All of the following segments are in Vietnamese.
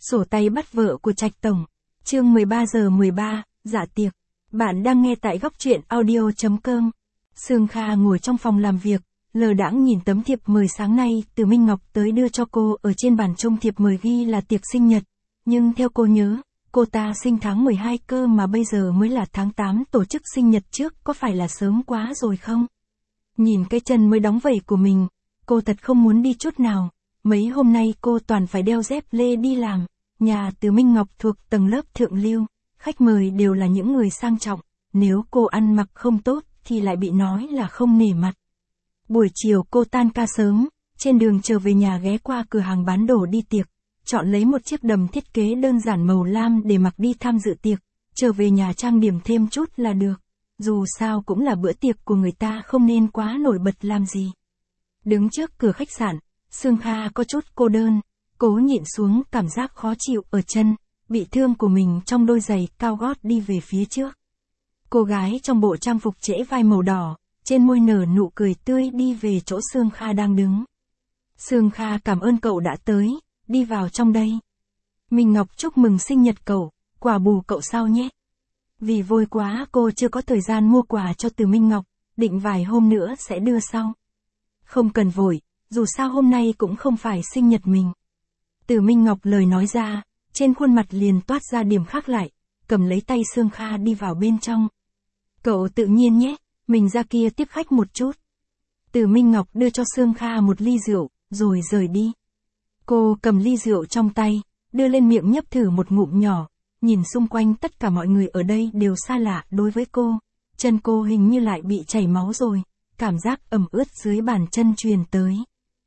Sổ tay bắt vợ của Trạch Tổng. Chương 13:13, dạ tiệc. Bạn đang nghe tại góc truyện audio.com. Sương Kha ngồi trong phòng làm việc, lờ đãng nhìn tấm thiệp mời sáng nay từ Minh Ngọc tới đưa cho cô. Ở trên bản trong thiệp mời ghi là tiệc sinh nhật, nhưng theo cô nhớ, cô ta sinh tháng 12 cơ mà bây giờ mới là tháng 8, tổ chức sinh nhật trước có phải là sớm quá rồi không? Nhìn cái chân mới đóng vẩy của mình, cô thật không muốn đi chút nào. Mấy hôm nay cô toàn phải đeo dép lê đi làm. Nhà từ Minh Ngọc thuộc tầng lớp thượng lưu, khách mời đều là những người sang trọng, nếu cô ăn mặc không tốt thì lại bị nói là không nể mặt. Buổi chiều cô tan ca sớm, trên đường trở về nhà ghé qua cửa hàng bán đồ đi tiệc, chọn lấy một chiếc đầm thiết kế đơn giản màu lam để mặc đi tham dự tiệc, trở về nhà trang điểm thêm chút là được. Dù sao cũng là bữa tiệc của người ta, không nên quá nổi bật làm gì. Đứng trước cửa khách sạn, Sương Kha có chút cô đơn, cố nhịn xuống cảm giác khó chịu ở chân, bị thương của mình trong đôi giày cao gót đi về phía trước. Cô gái trong bộ trang phục trễ vai màu đỏ, trên môi nở nụ cười tươi đi về chỗ Sương Kha đang đứng. Sương Kha cảm ơn cậu đã tới, đi vào trong đây. Minh Ngọc chúc mừng sinh nhật cậu, quà bù cậu sao nhé. Vì vội quá cô chưa có thời gian mua quà cho từ Minh Ngọc, định vài hôm nữa sẽ đưa sau. Không cần vội, dù sao hôm nay cũng không phải sinh nhật mình. Từ Minh Ngọc lời nói ra, trên khuôn mặt liền toát ra điểm khác lại, cầm lấy tay Sương Kha đi vào bên trong. Cậu tự nhiên nhé, mình ra kia tiếp khách một chút. Từ Minh Ngọc đưa cho Sương Kha một ly rượu, rồi rời đi. Cô cầm ly rượu trong tay, đưa lên miệng nhấp thử một ngụm nhỏ, nhìn xung quanh tất cả mọi người ở đây đều xa lạ đối với cô. Chân cô hình như lại bị chảy máu rồi, cảm giác ẩm ướt dưới bàn chân truyền tới.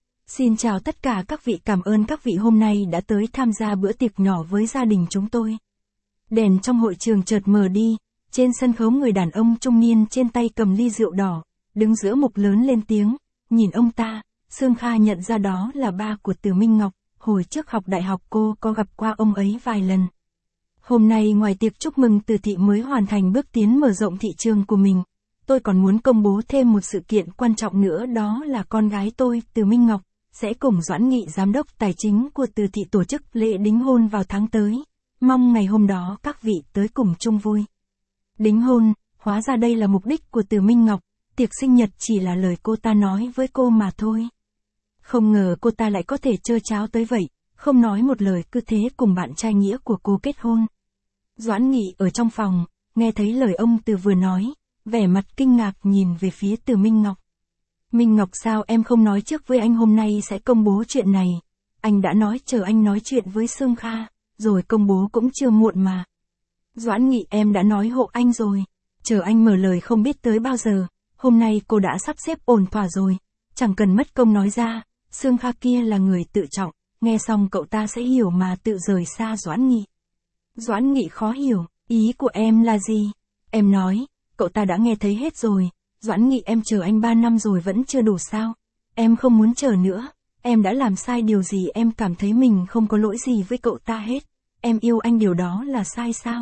Xin chào tất cả các vị, cảm ơn các vị hôm nay đã tới tham gia bữa tiệc nhỏ với gia đình chúng tôi. Đèn trong hội trường chợt mờ đi, trên sân khấu người đàn ông trung niên trên tay cầm ly rượu đỏ, đứng giữa mục lớn lên tiếng, nhìn ông ta, Sương Kha nhận ra đó là ba của Từ Minh Ngọc, hồi trước học đại học cô có gặp qua ông ấy vài lần. Hôm nay ngoài tiệc chúc mừng Từ thị mới hoàn thành bước tiến mở rộng thị trường của mình, tôi còn muốn công bố thêm một sự kiện quan trọng nữa, đó là con gái tôi, Từ Minh Ngọc, sẽ cùng Doãn Nghị giám đốc tài chính của Từ thị tổ chức lễ đính hôn vào tháng tới. Mong ngày hôm đó các vị tới cùng chung vui. Đính hôn, hóa ra đây là mục đích của Từ Minh Ngọc, tiệc sinh nhật chỉ là lời cô ta nói với cô mà thôi. Không ngờ cô ta lại có thể trơ tráo tới vậy, không nói một lời cứ thế cùng bạn trai nghĩa của cô kết hôn. Doãn Nghị ở trong phòng, nghe thấy lời ông Từ vừa nói, vẻ mặt kinh ngạc nhìn về phía Từ Minh Ngọc. Minh Ngọc, sao em không nói trước với anh hôm nay sẽ công bố chuyện này? Anh đã nói chờ anh nói chuyện với Sương Kha, rồi công bố cũng chưa muộn mà. Doãn Nghị, em đã nói hộ anh rồi, chờ anh mở lời không biết tới bao giờ, hôm nay cô đã sắp xếp ổn thỏa rồi, chẳng cần mất công nói ra, Sương Kha kia là người tự trọng, nghe xong cậu ta sẽ hiểu mà tự rời xa Doãn Nghị. Doãn Nghị khó hiểu, ý của em là gì? Em nói, cậu ta đã nghe thấy hết rồi. Doãn Nghị, em chờ anh 3 năm rồi vẫn chưa đủ sao? Em không muốn chờ nữa, em đã làm sai điều gì? Em cảm thấy mình không có lỗi gì với cậu ta hết. Em yêu anh, điều đó là sai sao?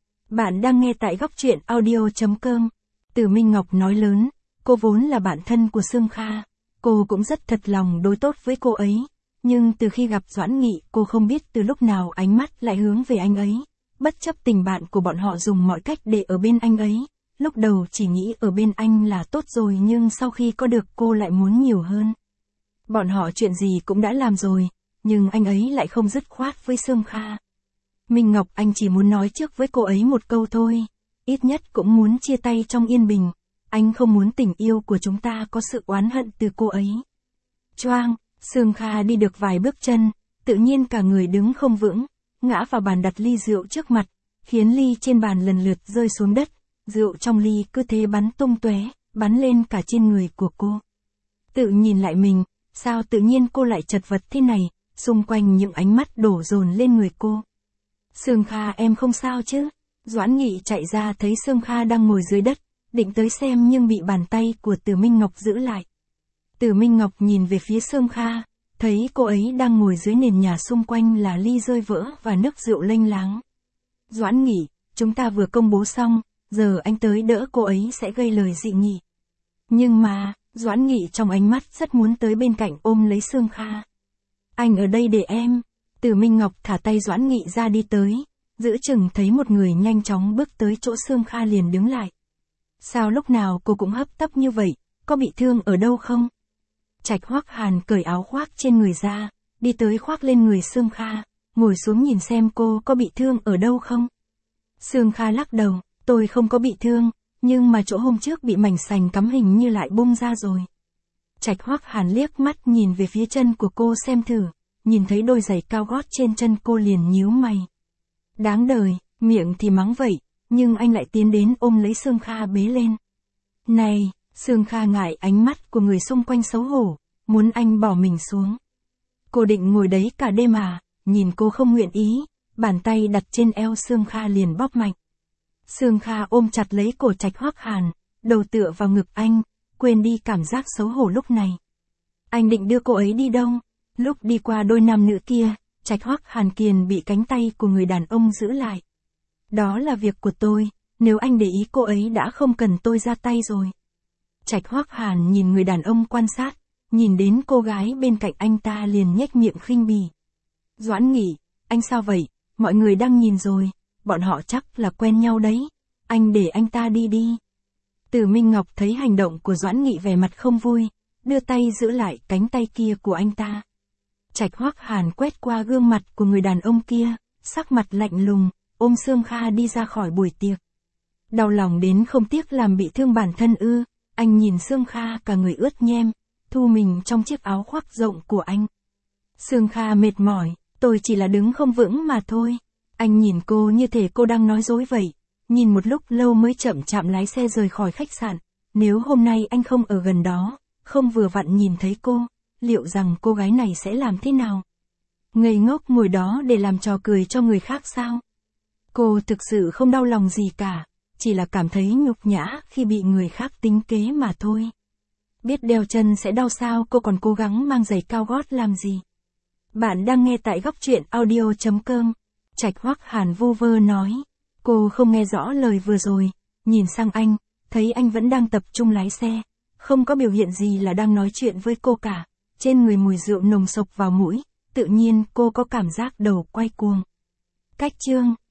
Bạn đang nghe tại góc truyện audio.com. Từ Minh Ngọc nói lớn, cô vốn là bạn thân của Sương Kha, cô cũng rất thật lòng đối tốt với cô ấy. Nhưng từ khi gặp Doãn Nghị, cô không biết từ lúc nào ánh mắt lại hướng về anh ấy. Bất chấp tình bạn của bọn họ dùng mọi cách để ở bên anh ấy. Lúc đầu chỉ nghĩ ở bên anh là tốt rồi, nhưng sau khi có được cô lại muốn nhiều hơn. Bọn họ chuyện gì cũng đã làm rồi, nhưng anh ấy lại không dứt khoát với Sương Kha. Minh Ngọc, anh chỉ muốn nói trước với cô ấy một câu thôi, ít nhất cũng muốn chia tay trong yên bình, anh không muốn tình yêu của chúng ta có sự oán hận từ cô ấy. Choang, Sương Kha đi được vài bước chân, tự nhiên cả người đứng không vững, ngã vào bàn đặt ly rượu trước mặt, khiến ly trên bàn lần lượt rơi xuống đất. Rượu trong ly cứ thế bắn tung tóe, bắn lên cả trên người của cô. Tự nhìn lại mình, sao tự nhiên cô lại chật vật thế này, xung quanh những ánh mắt đổ dồn lên người cô. Sương Kha, em không sao chứ? Doãn Nghị chạy ra thấy Sương Kha đang ngồi dưới đất, định tới xem nhưng bị bàn tay của Từ Minh Ngọc giữ lại. Từ Minh Ngọc nhìn về phía Sương Kha, thấy cô ấy đang ngồi dưới nền nhà, xung quanh là ly rơi vỡ và nước rượu lênh láng. Doãn Nghị, chúng ta vừa công bố xong, giờ anh tới đỡ cô ấy sẽ gây lời dị nghị. Nhưng mà, Doãn Nghị trong ánh mắt rất muốn tới bên cạnh ôm lấy Sương Kha. Anh ở đây để em. Từ Minh Ngọc thả tay Doãn Nghị ra đi tới, giữ chừng thấy một người nhanh chóng bước tới chỗ Sương Kha liền đứng lại. Sao lúc nào cô cũng hấp tấp như vậy, có bị thương ở đâu không? Trạch Hoắc Hàn cởi áo khoác trên người ra, đi tới khoác lên người Sương Kha, ngồi xuống nhìn xem cô có bị thương ở đâu không. Sương Kha lắc đầu, tôi không có bị thương, nhưng mà chỗ hôm trước bị mảnh sành cắm hình như lại bung ra rồi. Trạch Hoắc Hàn liếc mắt nhìn về phía chân của cô xem thử, nhìn thấy đôi giày cao gót trên chân cô liền nhíu mày. Đáng đời, miệng thì mắng vậy, nhưng anh lại tiến đến ôm lấy Sương Kha bế lên. Này, Sương Kha ngại ánh mắt của người xung quanh xấu hổ, muốn anh bỏ mình xuống. Cô định ngồi đấy cả đêm à, nhìn cô không nguyện ý, bàn tay đặt trên eo Sương Kha liền bóp mạnh. Sương Kha ôm chặt lấy cổ Trạch Hoắc Hàn, đầu tựa vào ngực anh, quên đi cảm giác xấu hổ lúc này. Anh định đưa cô ấy đi đâu? Lúc đi qua đôi nam nữ kia, Trạch Hoắc Hàn kiền bị cánh tay của người đàn ông giữ lại. Đó là việc của tôi, nếu anh để ý cô ấy đã không cần tôi ra tay rồi. Trạch Hoắc Hàn nhìn người đàn ông quan sát, nhìn đến cô gái bên cạnh anh ta liền nhếch miệng khinh bỉ. Doãn Nghị, anh sao vậy, mọi người đang nhìn rồi, bọn họ chắc là quen nhau đấy, anh để anh ta đi đi. Từ Minh Ngọc thấy hành động của Doãn Nghị vẻ mặt không vui, đưa tay giữ lại cánh tay kia của anh ta. Trạch Hoắc Hàn quét qua gương mặt của người đàn ông kia, sắc mặt lạnh lùng, ôm Sương Kha đi ra khỏi buổi tiệc. Đau lòng đến không tiếc làm bị thương bản thân ư, anh nhìn Sương Kha cả người ướt nhem, thu mình trong chiếc áo khoác rộng của anh. Sương Kha mệt mỏi, tôi chỉ là đứng không vững mà thôi. Anh nhìn cô như thể cô đang nói dối vậy, nhìn một lúc lâu mới chậm chạm lái xe rời khỏi khách sạn. Nếu hôm nay anh không ở gần đó, không vừa vặn nhìn thấy cô, liệu rằng cô gái này sẽ làm thế nào? Ngây ngốc ngồi đó để làm trò cười cho người khác sao? Cô thực sự không đau lòng gì cả, chỉ là cảm thấy nhục nhã khi bị người khác tính kế mà thôi. Biết đeo chân sẽ đau sao cô còn cố gắng mang giày cao gót làm gì? Bạn đang nghe tại góc truyện audio.com. Trạch Hoắc Hàn vu vơ nói. Cô không nghe rõ lời vừa rồi, nhìn sang anh, thấy anh vẫn đang tập trung lái xe, không có biểu hiện gì là đang nói chuyện với cô cả. Trên người mùi rượu nồng sộc vào mũi, tự nhiên cô có cảm giác đầu quay cuồng. Cách chương